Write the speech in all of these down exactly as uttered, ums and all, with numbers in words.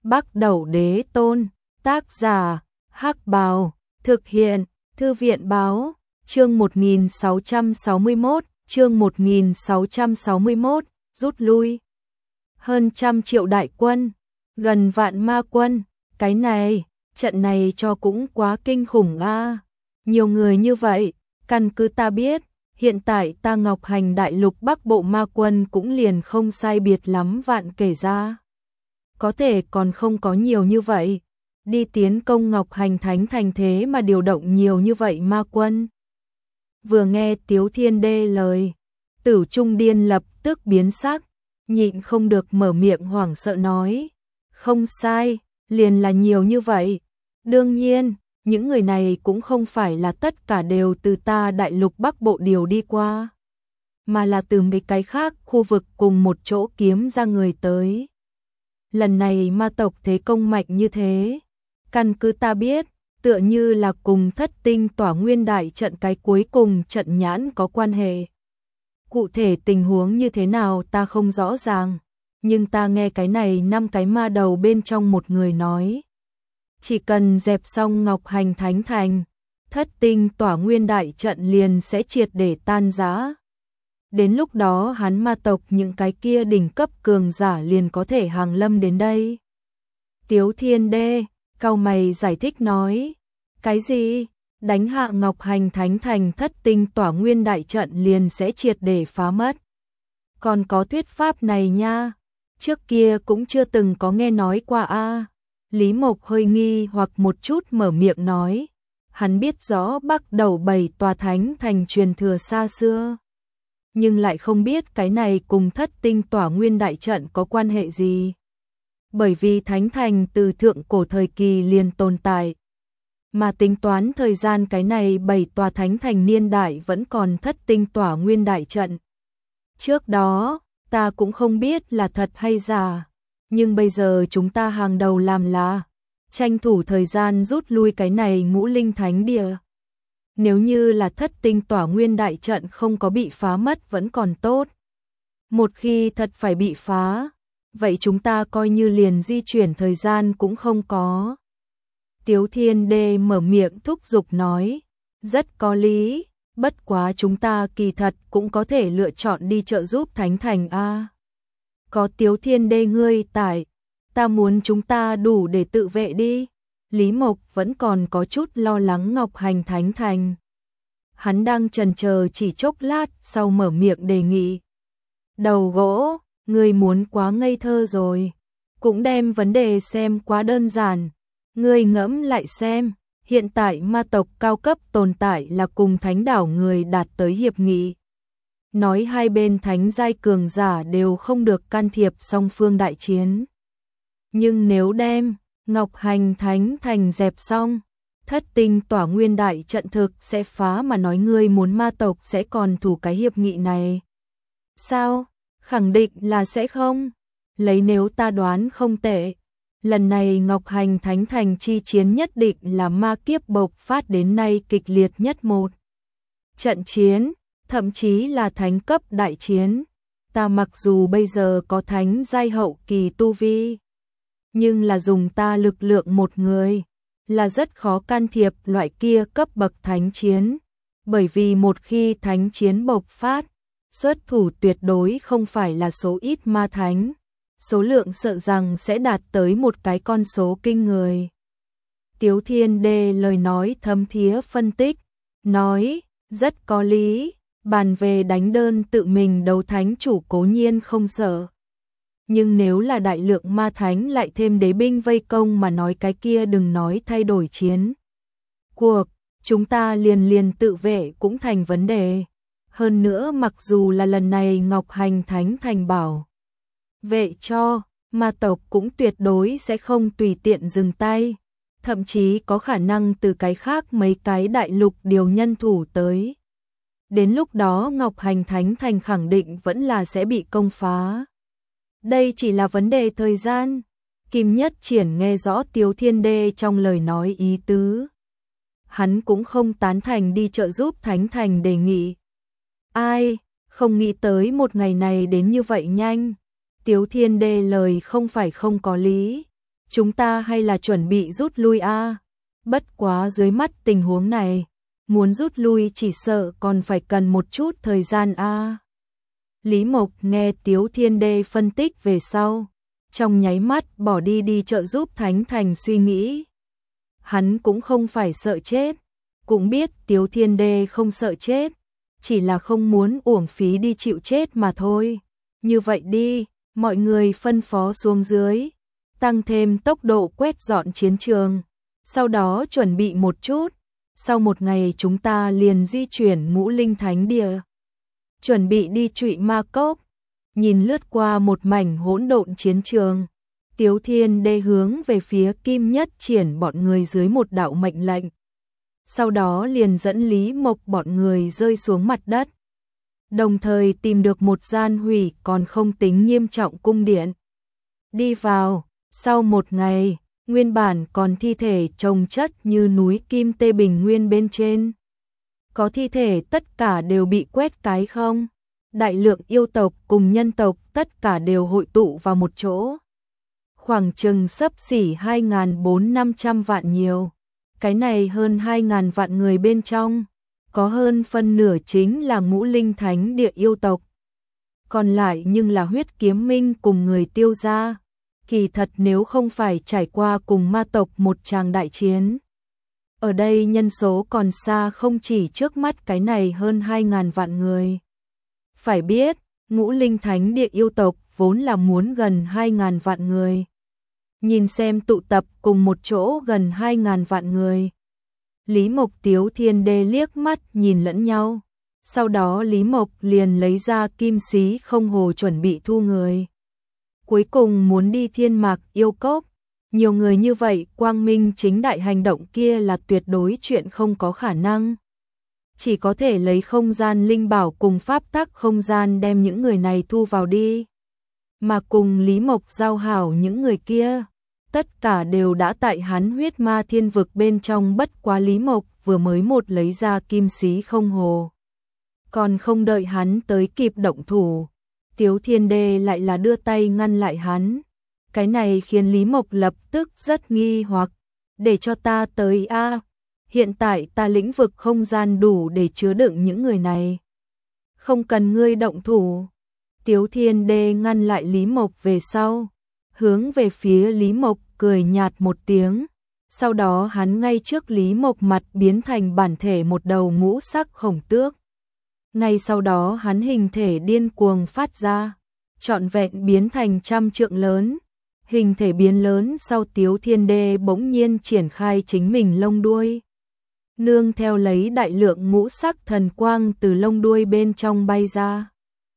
Bắc Đẩu Đế Tôn, tác giả, Hắc Bào, thực hiện, Thư viện Báo, chương một nghìn sáu trăm sáu mươi mốt, chương một nghìn sáu trăm sáu mươi mốt, rút lui. Hơn trăm triệu đại quân, gần vạn ma quân, cái này, trận này cho cũng quá kinh khủng a. Nhiều người như vậy, căn cứ ta biết, hiện tại ta Ngọc Hành đại lục Bắc Bộ ma quân cũng liền không sai biệt lắm vạn kể ra. Có thể còn không có nhiều như vậy, đi tiến công Ngọc Hành Thánh thành thế mà điều động nhiều như vậy ma quân. Vừa nghe Tiếu Thiên Đê lời, Tử Trung Điên lập tức biến sắc, nhịn không được mở miệng hoảng sợ nói, không sai, liền là nhiều như vậy. Đương nhiên, những người này cũng không phải là tất cả đều từ ta đại lục Bắc Bộ điều đi qua, mà là từ mấy cái khác khu vực cùng một chỗ kiếm ra người tới. Lần này ma tộc thế công mạnh như thế, căn cứ ta biết, tựa như là cùng Thất Tinh Tỏa Nguyên đại trận cái cuối cùng trận nhãn có quan hệ. Cụ thể tình huống như thế nào ta không rõ ràng, nhưng ta nghe cái này năm cái ma đầu bên trong một người nói, chỉ cần dẹp xong Ngọc Hành Thánh thành, Thất Tinh Tỏa Nguyên đại trận liền sẽ triệt để tan rã. Đến lúc đó hắn ma tộc những cái kia đỉnh cấp cường giả liền có thể hàng lâm đến đây. Tiếu Thiên Đê, cau mày giải thích nói, cái gì? Đánh hạ Ngọc Hành Thánh thành Thất Tinh Tỏa Nguyên đại trận liền sẽ triệt để phá mất. Còn có thuyết pháp này nha, trước kia cũng chưa từng có nghe nói qua a. Lý Mộc hơi nghi hoặc một chút mở miệng nói, hắn biết rõ Bắc Đẩu bảy tòa thánh thành truyền thừa xa xưa, nhưng lại không biết cái này cùng Thất Tinh Tỏa Nguyên đại trận có quan hệ gì. Bởi vì thánh thành từ thượng cổ thời kỳ liền tồn tại, mà tính toán thời gian cái này bảy tòa thánh thành niên đại vẫn còn Thất Tinh Tỏa Nguyên đại trận. Trước đó, ta cũng không biết là thật hay giả, nhưng bây giờ chúng ta hàng đầu làm là tranh thủ thời gian rút lui cái này ngũ linh thánh địa. Nếu như là Thất Tinh Tỏa Nguyên đại trận không có bị phá mất vẫn còn tốt. Một khi thật phải bị phá, vậy chúng ta coi như liền di chuyển thời gian cũng không có. Tiếu Thiên Đê mở miệng thúc giục nói, rất có lý, bất quá chúng ta kỳ thật cũng có thể lựa chọn đi trợ giúp Thánh thành a. Có Tiếu Thiên Đê ngươi tại, ta muốn chúng ta đủ để tự vệ đi. Lý Mộc vẫn còn có chút lo lắng Ngọc Hành Thánh thành. Hắn đang chần chờ chỉ chốc lát sau mở miệng đề nghị. Đầu gỗ, ngươi muốn quá ngây thơ rồi, cũng đem vấn đề xem quá đơn giản. Ngươi ngẫm lại xem, hiện tại ma tộc cao cấp tồn tại là cùng thánh đảo người đạt tới hiệp nghị. Nói hai bên thánh giai cường giả đều không được can thiệp song phương đại chiến. Nhưng nếu đem Ngọc Hành Thánh thành dẹp xong, Thất Tinh Tỏa Nguyên đại trận thực sẽ phá mà nói ngươi muốn ma tộc sẽ còn thủ cái hiệp nghị này. Sao? Khẳng định là sẽ không. Lấy nếu ta đoán không tệ, lần này Ngọc Hành Thánh thành chi chiến nhất định là ma kiếp bộc phát đến nay kịch liệt nhất một trận chiến, thậm chí là thánh cấp đại chiến. Ta mặc dù bây giờ có thánh giai hậu kỳ tu vi, nhưng là dùng ta lực lượng một người, là rất khó can thiệp loại kia cấp bậc thánh chiến, bởi vì một khi thánh chiến bộc phát, xuất thủ tuyệt đối không phải là số ít ma thánh, số lượng sợ rằng sẽ đạt tới một cái con số kinh người. Tiếu Thiên Đê lời nói thấm thía phân tích, nói, rất có lý, bàn về đánh đơn tự mình đấu thánh chủ cố nhiên không sợ. Nhưng nếu là đại lượng ma thánh lại thêm đế binh vây công mà nói cái kia đừng nói thay đổi chiến cuộc, chúng ta liền liền tự vệ cũng thành vấn đề. Hơn nữa mặc dù là lần này Ngọc Hành Thánh thành bảo vệ cho, ma tộc cũng tuyệt đối sẽ không tùy tiện dừng tay, thậm chí có khả năng từ cái khác mấy cái đại lục điều nhân thủ tới. Đến lúc đó Ngọc Hành Thánh thành khẳng định vẫn là sẽ bị công phá. Đây chỉ là vấn đề thời gian. Kim Nhất Triển nghe rõ Tiếu Thiên Đê trong lời nói ý tứ. Hắn cũng không tán thành đi trợ giúp Thánh thành đề nghị. Ai, không nghĩ tới một ngày này đến như vậy nhanh. Tiếu Thiên Đê lời không phải không có lý. chúng ta hay là chuẩn bị rút lui a? Bất quá dưới mắt tình huống này, muốn rút lui chỉ sợ còn phải cần một chút thời gian a. Lý Mộc nghe Tiếu Thiên Đê phân tích về sau, trong nháy mắt bỏ đi đi trợ giúp Thánh Thành suy nghĩ. Hắn cũng không phải sợ chết, cũng biết Tiếu Thiên Đê không sợ chết, chỉ là không muốn uổng phí đi chịu chết mà thôi. Như vậy đi, mọi người phân phó xuống dưới, tăng thêm tốc độ quét dọn chiến trường, sau đó chuẩn bị một chút, sau một ngày chúng ta liền di chuyển Ngũ Linh Thánh Địa, chuẩn bị đi Trụy Ma Cốc. Nhìn lướt qua một mảnh hỗn độn chiến trường, Tiếu Thiên Đê hướng về phía Kim Nhất Triển bọn người dưới một đạo mệnh lệnh. Sau đó liền dẫn Lý Mộc bọn người rơi xuống mặt đất, đồng thời tìm được một gian hủy còn không tính nghiêm trọng cung điện. Đi vào, sau một ngày, nguyên bản còn thi thể chồng chất như núi Kim Tê Bình Nguyên bên trên. Có thi thể tất cả đều bị quét cái không. Đại lượng yêu tộc cùng nhân tộc tất cả đều hội tụ vào một chỗ. Khoảng chừng xấp xỉ hai nghìn bốn trăm năm trăm vạn nhiều. Cái này hơn hai nghìn vạn người bên trong, có hơn phân nửa chính là Ngũ Linh Thánh Địa yêu tộc. Còn lại nhưng là Huyết Kiếm Minh cùng người Tiêu gia. Kỳ thật nếu không phải trải qua cùng ma tộc một tràng đại chiến, ở đây nhân số còn xa không chỉ trước mắt cái này hơn hai nghìn vạn người. Phải biết, Ngũ Linh Thánh Địa yêu tộc vốn là muốn gần hai nghìn vạn người. Nhìn xem tụ tập cùng một chỗ gần hai nghìn vạn người. Lý Mộc Tiếu Thiên Đê liếc mắt nhìn lẫn nhau. Sau đó Lý Mộc liền lấy ra kim xí không hồ chuẩn bị thu người. Cuối cùng muốn đi Thiên Mạc yêu cốc. Nhiều người như vậy, quang minh chính đại hành động kia là tuyệt đối chuyện không có khả năng. Chỉ có thể lấy không gian linh bảo cùng pháp tắc không gian đem những người này thu vào đi. Mà cùng Lý Mộc giao hảo những người kia, tất cả đều đã tại hắn huyết ma thiên vực bên trong, bất quá Lý Mộc vừa mới một lấy ra kim xí không hồ. Còn không đợi hắn tới kịp động thủ, Tiếu Thiên Đê lại là đưa tay ngăn lại hắn. Cái này khiến Lý Mộc lập tức rất nghi hoặc, để cho ta tới a. Hiện tại ta lĩnh vực không gian đủ để chứa đựng những người này. Không cần ngươi động thủ. Tiếu Thiên Đê ngăn lại Lý Mộc về sau, hướng về phía Lý Mộc cười nhạt một tiếng. Sau đó hắn ngay trước Lý Mộc mặt biến thành bản thể một đầu ngũ sắc khổng tước. Ngay sau đó hắn hình thể điên cuồng phát ra, trọn vẹn biến thành trăm trượng lớn. Hình thể biến lớn sau, Tiếu Thiên Đê bỗng nhiên triển khai chính mình lông đuôi. Nương theo lấy đại lượng ngũ sắc thần quang từ lông đuôi bên trong bay ra.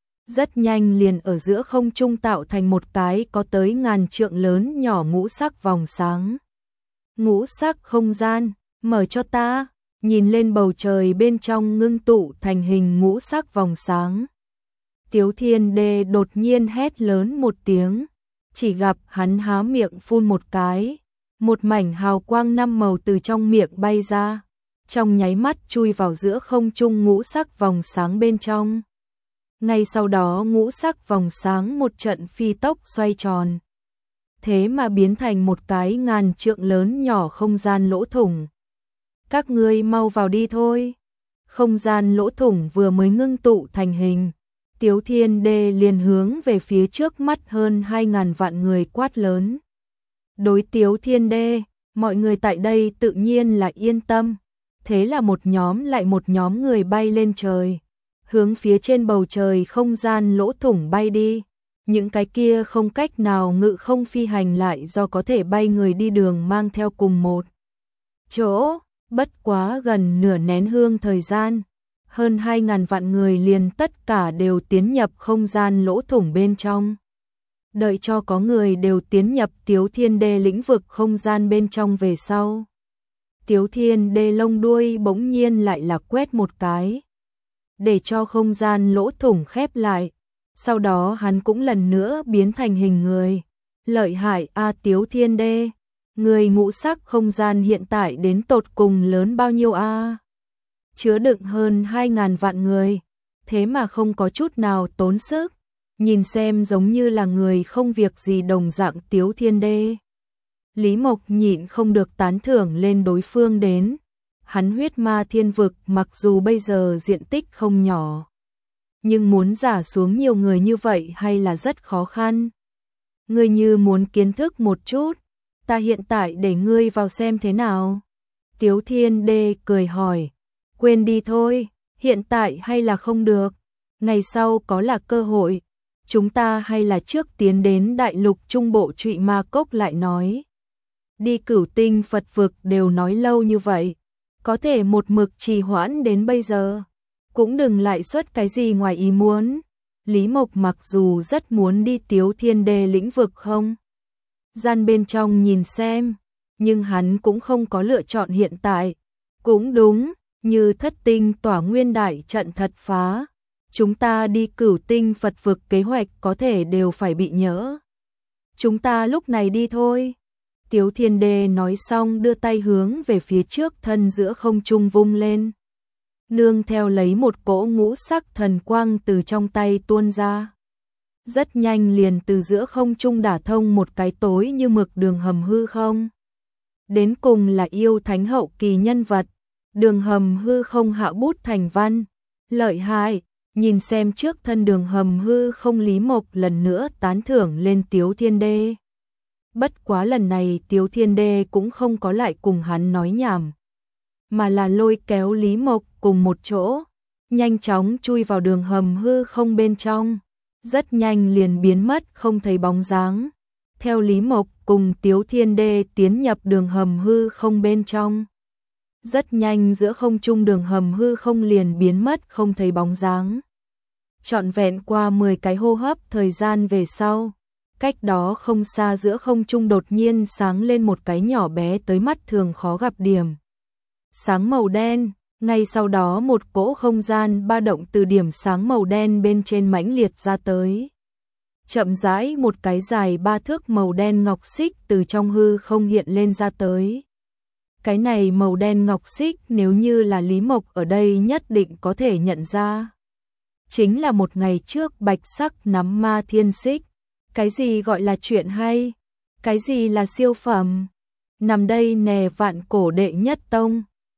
Rất nhanh liền ở giữa không trung tạo thành một cái có tới ngàn trượng lớn nhỏ ngũ sắc vòng sáng. Ngũ sắc không gian, mở cho ta, nhìn lên bầu trời bên trong ngưng tụ thành hình ngũ sắc vòng sáng. Tiếu Thiên Đê đột nhiên hét lớn một tiếng, chỉ gặp hắn há miệng phun một cái, một mảnh hào quang năm màu từ trong miệng bay ra, trong nháy mắt chui vào giữa không trung ngũ sắc vòng sáng bên trong. Ngay sau đó ngũ sắc vòng sáng một trận phi tốc xoay tròn, thế mà biến thành một cái ngàn trượng lớn nhỏ không gian lỗ thủng. Các ngươi mau vào đi thôi. Không gian lỗ thủng vừa mới ngưng tụ thành hình, Tiếu Thiên Đê liền hướng về phía trước mắt hơn hai nghìn vạn người quát lớn. Đối Tiếu Thiên Đê, mọi người tại đây tự nhiên là yên tâm. Thế là một nhóm lại một nhóm người bay lên trời, hướng phía trên bầu trời không gian lỗ thủng bay đi. Những cái kia không cách nào ngự không phi hành lại do có thể bay người đi đường mang theo cùng một chỗ. Bất quá gần nửa nén hương thời gian, hơn hai nghìn vạn người liền tất cả đều tiến nhập không gian lỗ thủng bên trong. Đợi cho có người đều tiến nhập Tiếu Thiên Đê lĩnh vực không gian bên trong về sau, Tiếu Thiên Đê lông đuôi bỗng nhiên lại là quét một cái, để cho không gian lỗ thủng khép lại. Sau đó hắn cũng lần nữa biến thành hình người. Lợi hại a Tiếu Thiên Đê, người ngũ sắc không gian hiện tại đến tột cùng lớn bao nhiêu a? Chứa đựng hơn hai nghìn vạn người, thế mà không có chút nào tốn sức, nhìn xem giống như là người không việc gì đồng dạng. Tiếu Thiên Đê Lý Mộc nhịn không được tán thưởng lên đối phương đến. Hắn huyết ma thiên vực mặc dù bây giờ diện tích không nhỏ, nhưng muốn giả xuống nhiều người như vậy hay là rất khó khăn. Ngươi như muốn kiến thức một chút, ta hiện tại để ngươi vào xem thế nào. Tiếu Thiên Đê cười hỏi, quên đi thôi, hiện tại hay là không được, ngày sau có là cơ hội, chúng ta hay là trước tiến đến đại lục trung bộ Trụy Ma Cốc lại nói. Đi Cửu Tinh Phật vực đều nói lâu như vậy, có thể một mực trì hoãn đến bây giờ, cũng đừng lại xuất cái gì ngoài ý muốn. Lý Mộc mặc dù rất muốn đi Tiếu Thiên Đê lĩnh vực không gian bên trong nhìn xem, nhưng hắn cũng không có lựa chọn hiện tại. Cũng đúng, như thất tinh tỏa nguyên đại trận thật phá, chúng ta đi Cửu Tinh Phật vực kế hoạch có thể đều phải bị nhỡ. Chúng ta lúc này đi thôi. Tiếu Thiên Đê nói xong đưa tay hướng về phía trước thân giữa không trung vung lên. Nương theo lấy một cỗ ngũ sắc thần quang từ trong tay tuôn ra. Rất nhanh liền từ giữa không trung đả thông một cái tối như mực đường hầm hư không. Đến cùng là yêu thánh hậu kỳ nhân vật, đường hầm hư không hạ bút thành văn. Lợi hại, nhìn xem trước thân đường hầm hư không, Lý Mộc lần nữa tán thưởng lên Tiếu Thiên Đê. Bất quá lần này Tiếu Thiên Đê cũng không có lại cùng hắn nói nhảm, mà là lôi kéo Lý Mộc cùng một chỗ, nhanh chóng chui vào đường hầm hư không bên trong, rất nhanh liền biến mất không thấy bóng dáng. Theo Lý Mộc cùng Tiếu Thiên Đê tiến nhập đường hầm hư không bên trong, rất nhanh giữa không trung đường hầm hư không liền biến mất không thấy bóng dáng. Trọn vẹn qua mười cái hô hấp thời gian về sau, cách đó không xa giữa không trung đột nhiên sáng lên một cái nhỏ bé tới mắt thường khó gặp điểm sáng màu đen, ngay sau đó một cỗ không gian ba động từ điểm sáng màu đen bên trên mãnh liệt ra tới. Chậm rãi một cái dài ba thước màu đen ngọc xích từ trong hư không hiện lên ra tới. Cái này màu đen ngọc xích nếu như là Lý Mộc ở đây nhất định có thể nhận ra. Chính là một ngày trước bạch sắc nắm ma thiên xích. Cái gì gọi là chuyện hay? Cái gì là siêu phẩm? Nằm đây nè vạn cổ đệ nhất tông,